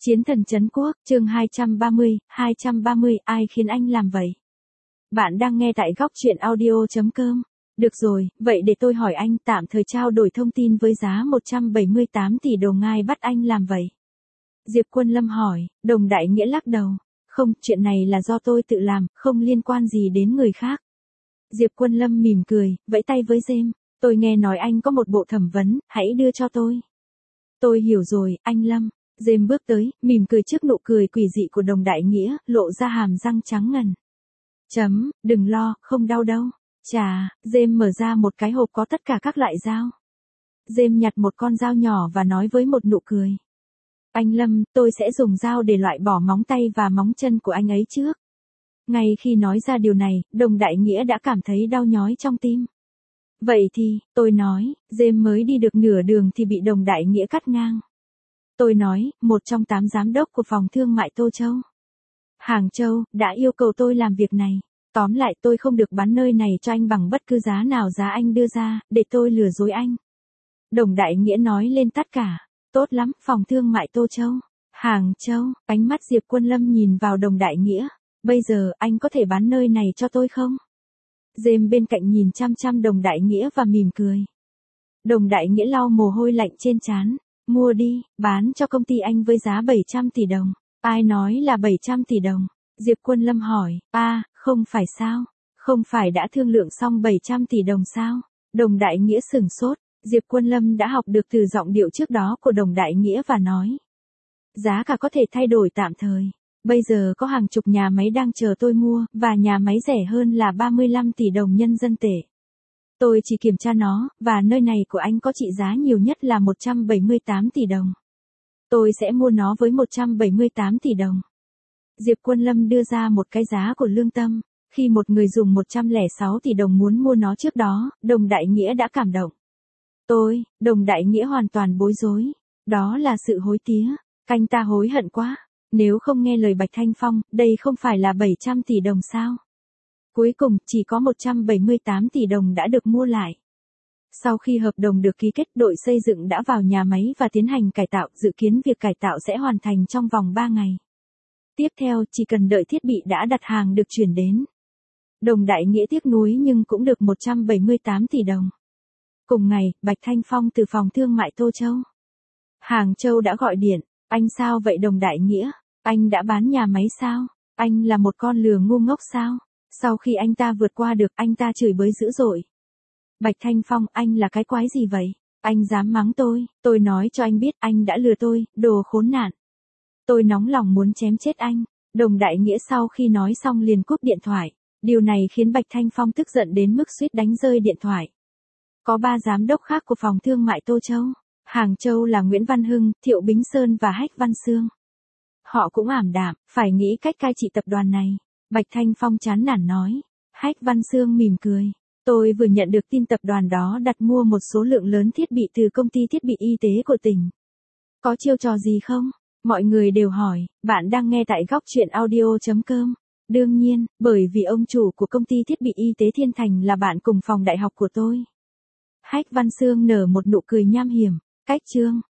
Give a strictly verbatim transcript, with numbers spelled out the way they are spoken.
Chiến thần trấn quốc, chương hai trăm ba mươi, hai trăm ba mươi, ai khiến anh làm vậy? Bạn đang nghe tại góc truyện audio chấm com. Được rồi, vậy để tôi hỏi anh, tạm thời trao đổi thông tin với giá một trăm bảy mươi tám tỷ đồng ai bắt anh làm vậy? Diệp Quân Lâm hỏi, Đồng Đại Nghĩa lắc đầu. Không, chuyện này là do tôi tự làm, không liên quan gì đến người khác. Diệp Quân Lâm mỉm cười, vẫy tay với James. Tôi nghe nói anh có một bộ thẩm vấn, hãy đưa cho tôi. Tôi hiểu rồi, anh Lâm. James bước tới, mỉm cười trước nụ cười quỷ dị của Đồng Đại Nghĩa, lộ ra hàm răng trắng ngần. Chấm, đừng lo, không đau đâu. Chà, James mở ra một cái hộp có tất cả các loại dao. James nhặt một con dao nhỏ và nói với một nụ cười. Anh Lâm, tôi sẽ dùng dao để loại bỏ móng tay và móng chân của anh ấy trước. Ngay khi nói ra điều này, Đồng Đại Nghĩa đã cảm thấy đau nhói trong tim. Vậy thì, tôi nói, James mới đi được nửa đường thì bị Đồng Đại Nghĩa cắt ngang. Tôi nói, một trong tám giám đốc của phòng thương mại Tô Châu, Hàng Châu, đã yêu cầu tôi làm việc này. Tóm lại tôi không được bán nơi này cho anh bằng bất cứ giá nào giá anh đưa ra, để tôi lừa dối anh. Đồng Đại Nghĩa nói lên tất cả. Tốt lắm, phòng thương mại Tô Châu, Hàng Châu, ánh mắt Diệp Quân Lâm nhìn vào Đồng Đại Nghĩa. Bây giờ, anh có thể bán nơi này cho tôi không? James bên cạnh nhìn chăm chăm Đồng Đại Nghĩa và mỉm cười. Đồng Đại Nghĩa lau mồ hôi lạnh trên trán. Mua đi, bán cho công ty anh với giá bảy trăm tỷ đồng. Ai nói là bảy trăm tỷ đồng? Diệp Quân Lâm hỏi, a, à, không phải sao? Không phải đã thương lượng xong bảy trăm tỷ đồng sao? Đồng Đại Nghĩa sửng sốt, Diệp Quân Lâm đã học được từ giọng điệu trước đó của Đồng Đại Nghĩa và nói. Giá cả có thể thay đổi tạm thời. Bây giờ có hàng chục nhà máy đang chờ tôi mua, và nhà máy rẻ hơn là ba mươi lăm tỷ đồng nhân dân tệ. Tôi chỉ kiểm tra nó, và nơi này của anh có trị giá nhiều nhất là một trăm bảy mươi tám tỷ đồng. Tôi sẽ mua nó với một trăm bảy mươi tám tỷ đồng. Diệp Quân Lâm đưa ra một cái giá của lương tâm. Khi một người dùng một trăm lẻ sáu tỷ đồng muốn mua nó trước đó, Đồng Đại Nghĩa đã cảm động. Tôi, Đồng Đại Nghĩa hoàn toàn bối rối. Đó là sự hối tía. Anh ta hối hận quá. Nếu không nghe lời Bạch Thanh Phong, đây không phải là bảy trăm tỷ đồng sao? Cuối cùng, chỉ có một trăm bảy mươi tám tỷ đồng đã được mua lại. Sau khi hợp đồng được ký kết, đội xây dựng đã vào nhà máy và tiến hành cải tạo, dự kiến việc cải tạo sẽ hoàn thành trong vòng ba ngày. Tiếp theo, chỉ cần đợi thiết bị đã đặt hàng được chuyển đến. Đồng Đại Nghĩa tiếc nuối nhưng cũng được một trăm bảy mươi tám tỷ đồng. Cùng ngày, Bạch Thanh Phong từ phòng thương mại Tô Châu, Hàng Châu đã gọi điện. Anh sao vậy Đồng Đại Nghĩa? Anh đã bán nhà máy sao? Anh là một con lừa ngu ngốc sao? Sau khi anh ta vượt qua được, anh ta chửi bới dữ dội. Bạch Thanh Phong, anh là cái quái gì vậy? Anh dám mắng tôi, tôi nói cho anh biết anh đã lừa tôi, đồ khốn nạn. Tôi nóng lòng muốn chém chết anh. Đồng Đại Nghĩa sau khi nói xong liền cúp điện thoại. Điều này khiến Bạch Thanh Phong tức giận đến mức suýt đánh rơi điện thoại. Có ba giám đốc khác của phòng thương mại Tô Châu, Hàng Châu là Nguyễn Văn Hưng, Thiệu Bính Sơn và Hách Văn Sương. Họ cũng ảm đạm, phải nghĩ cách cai trị tập đoàn này. Bạch Thanh Phong chán nản nói. Hách Văn Sương mỉm cười. Tôi vừa nhận được tin tập đoàn đó đặt mua một số lượng lớn thiết bị từ công ty thiết bị y tế của tỉnh. Có chiêu trò gì không? Mọi người đều hỏi. Bạn đang nghe tại góc truyện audio chấm com. Đương nhiên, bởi vì ông chủ của công ty thiết bị y tế Thiên Thành là bạn cùng phòng đại học của tôi. Hách Văn Sương nở một nụ cười nham hiểm. Cách chương.